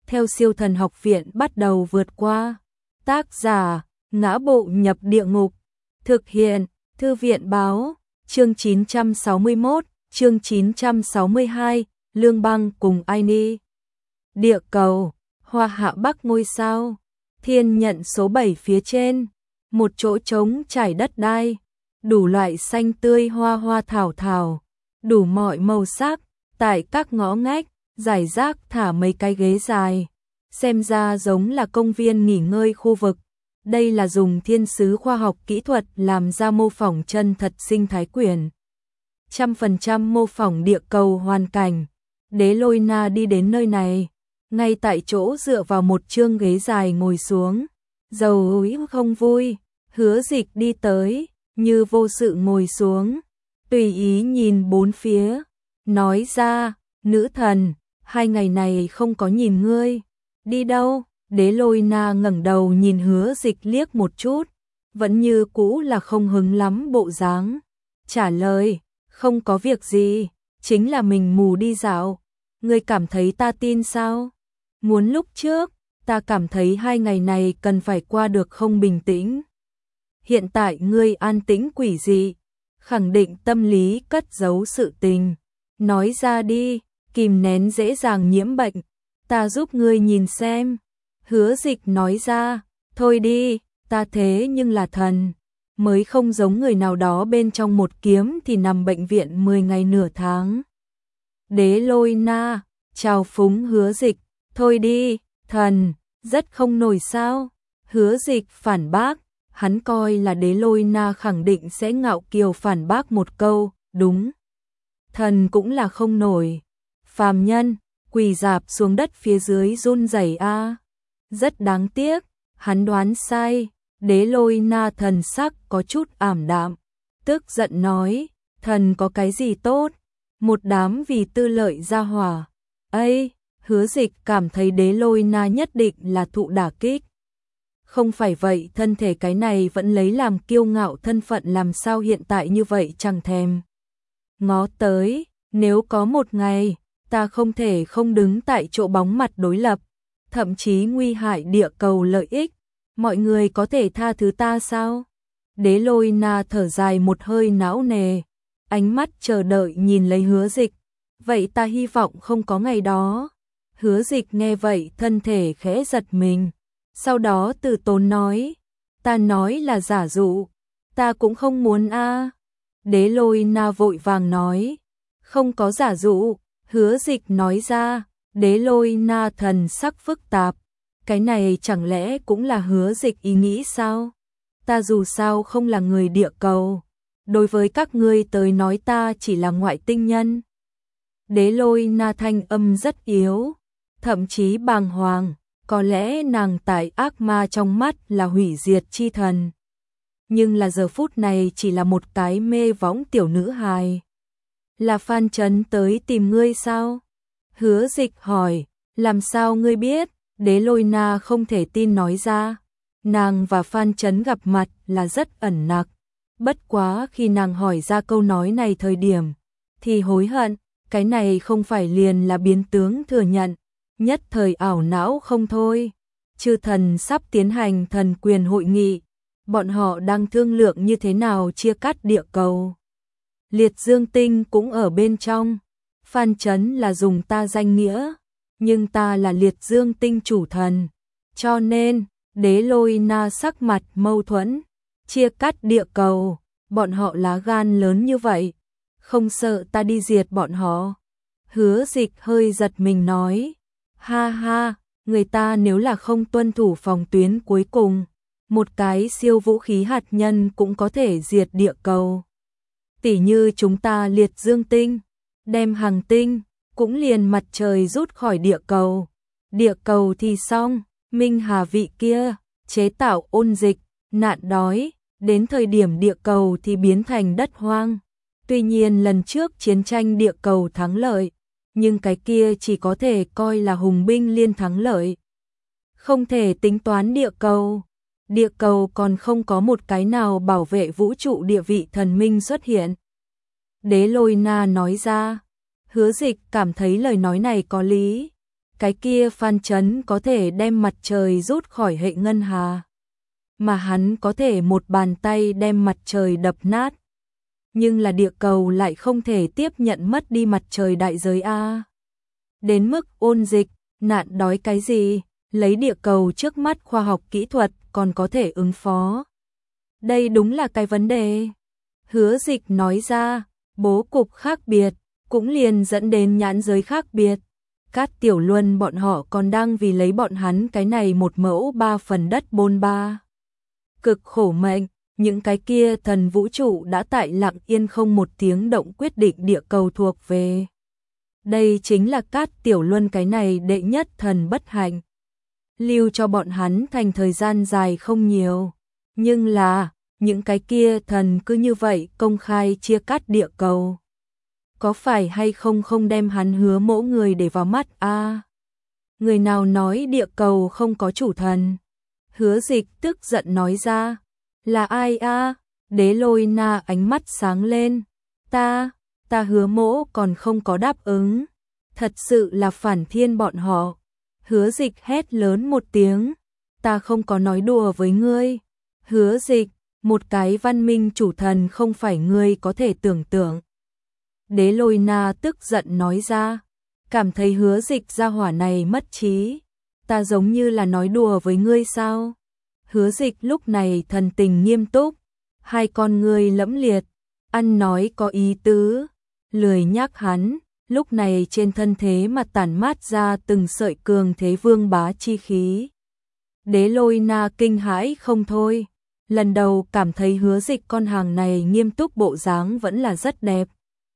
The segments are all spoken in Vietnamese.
theo siêu thần học viện bắt đầu vượt qua. Tác giả, Ngã Bộ Nhập Địa Ngục. Thực hiện, Thư viện Báo. Chương 961, chương 962, Lương Băng cùng Aini. Địa cầu, Hoa Hạ Bắc ngôi sao. Thiên nhận số 7 phía trên. Một chỗ trống trải đất đai. Đủ loại xanh tươi hoa hoa thảo thảo. Đủ mọi màu sắc. Tại các ngõ ngách, rải rác thả mấy cái ghế dài. Xem ra giống là công viên nghỉ ngơi khu vực. Đây là dùng thiên sứ khoa học kỹ thuật làm ra mô phỏng chân thật sinh thái quyển. 100% mô phỏng địa cầu hoàn cảnh. Đế Lôi Na đi đến nơi này, ngay tại chỗ dựa vào một chương ghế dài ngồi xuống. Dầu úi không vui, Hứa Dịch đi tới, như vô sự ngồi xuống, tùy ý nhìn bốn phía, nói ra, nữ thần, 2 ngày này không có nhìn ngươi. Đi đâu? Đế Lôi Na ngẩng đầu nhìn Hứa Dịch liếc một chút, vẫn như cũ là không hứng lắm bộ dáng. Trả lời, không có việc gì, chính là mình mù đi dạo. Ngươi cảm thấy ta tin sao? Muốn lúc trước, ta cảm thấy 2 ngày này cần phải qua được không bình tĩnh. Hiện tại ngươi an tĩnh quỷ dị, khẳng định tâm lý cất giấu sự tình. Nói ra đi, kìm nén dễ dàng nhiễm bệnh, ta giúp ngươi nhìn xem. Hứa Dịch nói ra, thôi đi, ta thế nhưng là thần, mới không giống người nào đó bên trong một kiếm thì nằm bệnh viện 10 ngày nửa tháng. Đế Lôi Na, chào phúng Hứa Dịch, thôi đi, thần, rất không nổi sao. Hứa Dịch phản bác, hắn coi là Đế Lôi Na khẳng định sẽ ngạo kiều phản bác một câu, đúng. Thần cũng là không nổi, phàm nhân, quỳ rạp xuống đất phía dưới run rẩy a. Rất đáng tiếc, hắn đoán sai. Đế Lôi Na thần sắc có chút ảm đạm, tức giận nói, thần có cái gì tốt, một đám vì tư lợi ra hỏa. Ây, Hứa Dịch cảm thấy Đế Lôi Na nhất định là thụ đả kích. Không phải vậy, thân thể cái này vẫn lấy làm kiêu ngạo thân phận làm sao hiện tại như vậy chẳng thèm ngó tới. Nếu có một ngày, ta không thể không đứng tại chỗ bóng mặt đối lập, thậm chí nguy hại địa cầu lợi ích, mọi người có thể tha thứ ta sao? Đế Lôi Na thở dài một hơi não nề, ánh mắt chờ đợi nhìn lấy Hứa Dịch. Vậy ta hy vọng không có ngày đó. Hứa Dịch nghe vậy thân thể khẽ giật mình, sau đó từ tốn nói, ta nói là giả dụ, ta cũng không muốn a. Đế Lôi Na vội vàng nói, không có giả dụ. Hứa Dịch nói ra. Đế Lôi Na thần sắc phức tạp, cái này chẳng lẽ cũng là Hứa Dịch ý nghĩ sao? Ta dù sao không là người địa cầu, đối với các ngươi tới nói ta chỉ là ngoại tinh nhân. Đế Lôi Na thanh âm rất yếu, thậm chí bàng hoàng, có lẽ nàng tại ác ma trong mắt là hủy diệt chi thần. Nhưng là giờ phút này chỉ là một cái mê võng tiểu nữ hài. Là Phan Chấn tới tìm ngươi sao? Hứa Dịch hỏi, làm sao ngươi biết? Đế Lôi Na không thể tin nói ra, nàng và Phan Chấn gặp mặt là rất ẩn nặc. Bất quá khi nàng hỏi ra câu nói này thời điểm, thì hối hận, cái này không phải liền là biến tướng thừa nhận, nhất thời ảo não không thôi. Chư thần sắp tiến hành thần quyền hội nghị, bọn họ đang thương lượng như thế nào chia cắt địa cầu. Liệt Dương Tinh cũng ở bên trong. Phan Chấn là dùng ta danh nghĩa, nhưng ta là Liệt Dương Tinh chủ thần, cho nên Đế Lôi Na sắc mặt mâu thuẫn. Chia cắt địa cầu, bọn họ lá gan lớn như vậy, không sợ ta đi diệt bọn họ? Hứa Dịch hơi giật mình nói, ha ha, người ta nếu là không tuân thủ phòng tuyến cuối cùng, một cái siêu vũ khí hạt nhân cũng có thể diệt địa cầu. Tỉ như chúng ta Liệt Dương Tinh, đem hành tinh, cũng liền mặt trời rút khỏi địa cầu thì xong. Minh Hà vị kia, chế tạo ôn dịch, nạn đói, đến thời điểm địa cầu thì biến thành đất hoang. Tuy nhiên lần trước chiến tranh địa cầu thắng lợi, nhưng cái kia chỉ có thể coi là hùng binh liên thắng lợi. Không thể tính toán địa cầu còn không có một cái nào bảo vệ vũ trụ địa vị thần minh xuất hiện. Đế Lôi Na nói ra. Hứa Dịch cảm thấy lời nói này có lý. cái kia Phan Chấn có thể đem mặt trời rút khỏi hệ ngân hà, mà hắn có thể một bàn tay đem mặt trời đập nát. Nhưng là địa cầu lại không thể tiếp nhận mất đi mặt trời đại giới a. Đến mức ôn dịch, nạn đói cái gì, lấy địa cầu trước mắt khoa học kỹ thuật còn có thể ứng phó. Đây đúng là cái vấn đề. Hứa Dịch nói ra, bố cục khác biệt, cũng liền dẫn đến nhãn giới khác biệt. Cát Tiểu Luân bọn họ còn đang vì lấy bọn hắn cái này một mẫu 3 phần đất bôn ba. Cực khổ mệnh, những cái kia thần vũ trụ đã tại lặng yên không một tiếng động quyết định địa cầu thuộc về. Đây chính là Cát Tiểu Luân cái này đệ nhất thần bất hạnh. Lưu cho bọn hắn thành thời gian dài không nhiều. Nhưng là, những cái kia thần cứ như vậy công khai chia cắt địa cầu. Có phải hay không không đem hắn hứa mỗ người để vào mắt a? Người nào nói địa cầu không có chủ thần? Hứa Dịch tức giận nói ra. Là ai a? Đế Lôi Na ánh mắt sáng lên. Ta hứa mỗ còn không có đáp ứng. Thật sự là phản thiên bọn họ. Hứa Dịch hét lớn một tiếng. Ta không có nói đùa với ngươi. Hứa Dịch, một cái văn minh chủ thần không phải ngươi có thể tưởng tượng. Đế Lôi Na tức giận nói ra. Cảm thấy Hứa Dịch gia hỏa này mất trí. Ta giống như là nói đùa với ngươi sao? Hứa Dịch lúc này thần tình nghiêm túc. Hai con ngươi lẫm liệt. Ăn nói có ý tứ. Lười nhắc hắn. Lúc này trên thân thế mà tản mát ra từng sợi cường thế vương bá chi khí. Đế Lôi Na kinh hãi không thôi. Lần đầu cảm thấy Hứa Dịch con hàng này nghiêm túc bộ dáng vẫn là rất đẹp.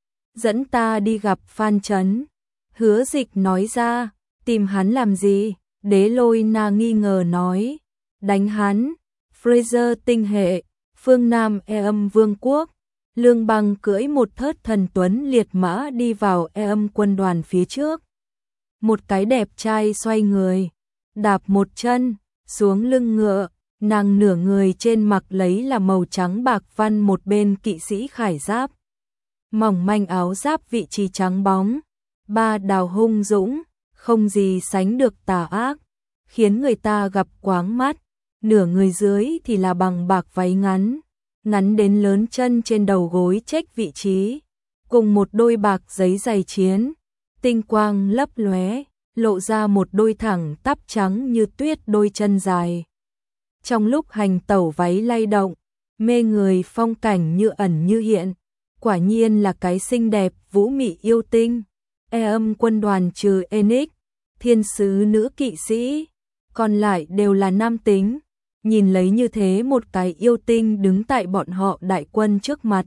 Dẫn ta đi gặp Phan Chấn. Hứa Dịch nói ra, tìm hắn làm gì? Đế Lôi Na nghi ngờ nói, đánh hắn. Fraser tinh hệ, phương Nam Âm Vương quốc. Lương Băng cưỡi một thớt thần tuấn liệt mã đi vào Âm quân đoàn phía trước. Một cái đẹp trai xoay người, đạp một chân xuống lưng ngựa, nàng nửa người trên mặc lấy là màu trắng bạc văn một bên kỵ sĩ khải giáp. Mỏng manh áo giáp vị trí trắng bóng, ba đào hung dũng, không gì sánh được tà ác, khiến người ta gặp quáng mắt. Nửa người dưới thì là bằng bạc váy ngắn, ngắn đến lớn chân trên đầu gối chếch vị trí, cùng một đôi bạc giấy giày chiến, tinh quang lấp lóe, lộ ra một đôi thẳng tắp trắng như tuyết đôi chân dài. Trong lúc hành tẩu váy lay động, mê người phong cảnh như ẩn như hiện, quả nhiên là cái xinh đẹp vũ mị yêu tinh. Âm quân đoàn trừ Enix, thiên sứ nữ kỵ sĩ, còn lại đều là nam tính. Nhìn lấy như thế một cái yêu tinh đứng tại bọn họ đại quân trước mặt.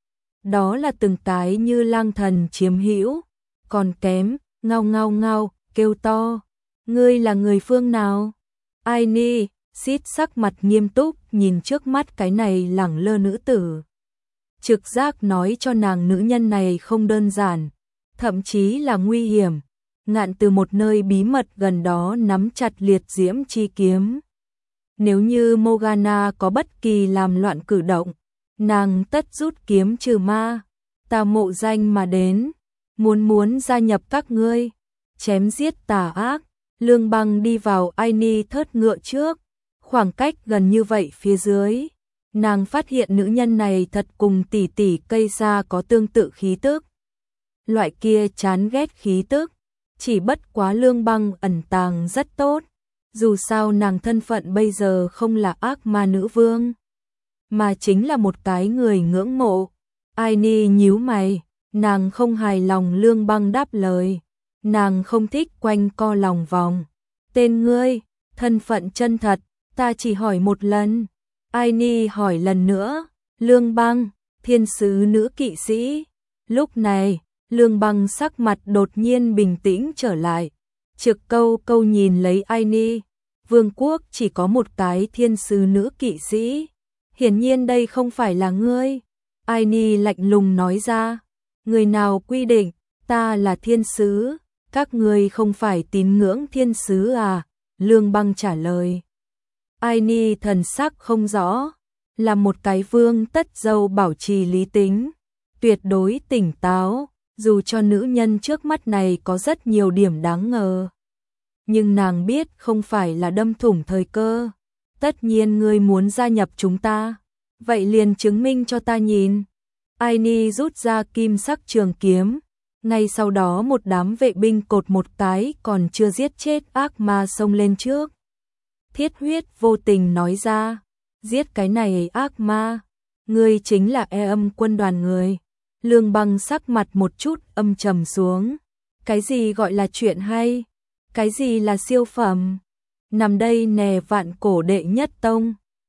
Đó là từng cái như lang thần chiếm hữu, còn kém, ngao ngao ngao, kêu to. Ngươi là người phương nào? Ai ni? Xít sắc mặt nghiêm túc nhìn trước mắt cái này lẳng lơ nữ tử. Trực giác nói cho nàng nữ nhân này không đơn giản, thậm chí là nguy hiểm. Ngạn từ một nơi bí mật gần đó nắm chặt liệt diễm chi kiếm. Nếu như Morgana có bất kỳ làm loạn cử động, nàng tất rút kiếm trừ ma. Ta mộ danh mà đến, muốn gia nhập các ngươi, chém giết tà ác. Lương Băng đi vào Aini thớt ngựa trước, khoảng cách gần như vậy phía dưới, nàng phát hiện nữ nhân này thật cùng tỷ tỷ cây sa có tương tự khí tức. Loại kia chán ghét khí tức, chỉ bất quá Lương Băng ẩn tàng rất tốt. Dù sao nàng thân phận bây giờ không là ác ma nữ vương, mà chính là một cái người ngưỡng mộ. Aini nhíu mày, nàng không hài lòng. Lương Băng đáp lời, nàng không thích quanh co lòng vòng. Tên ngươi, thân phận chân thật, ta chỉ hỏi một lần. Aini hỏi lần nữa. Lương Băng, thiên sứ nữ kỵ sĩ. Lúc này, Lương Băng sắc mặt đột nhiên bình tĩnh trở lại. Trực câu nhìn lấy Aini. Vương quốc chỉ có một cái thiên sứ nữ kỵ sĩ. Hiển nhiên đây không phải là ngươi. Aini lạnh lùng nói ra. Người nào quy định ta là thiên sứ? Các ngươi không phải tín ngưỡng thiên sứ à? Lương Băng trả lời. Aini thần sắc không rõ. Là một cái vương tất dâu bảo trì lý tính, tuyệt đối tỉnh táo, dù cho nữ nhân trước mắt này có rất nhiều điểm đáng ngờ. nhưng nàng biết không phải là đâm thủng thời cơ. Tất nhiên ngươi muốn gia nhập chúng ta, vậy liền chứng minh cho ta nhìn. Aini rút ra kim sắc trường kiếm, ngay sau đó một đám vệ binh cột một cái còn chưa giết chết ác ma xông lên trước. Thiết Huyết vô tình nói ra, giết cái này ác ma, ngươi chính là âm quân đoàn người. Lương Băng sắc mặt một chút âm trầm xuống, cái gì gọi là chuyện hay, cái gì là siêu phẩm, nằm đây nè vạn cổ đệ nhất tông.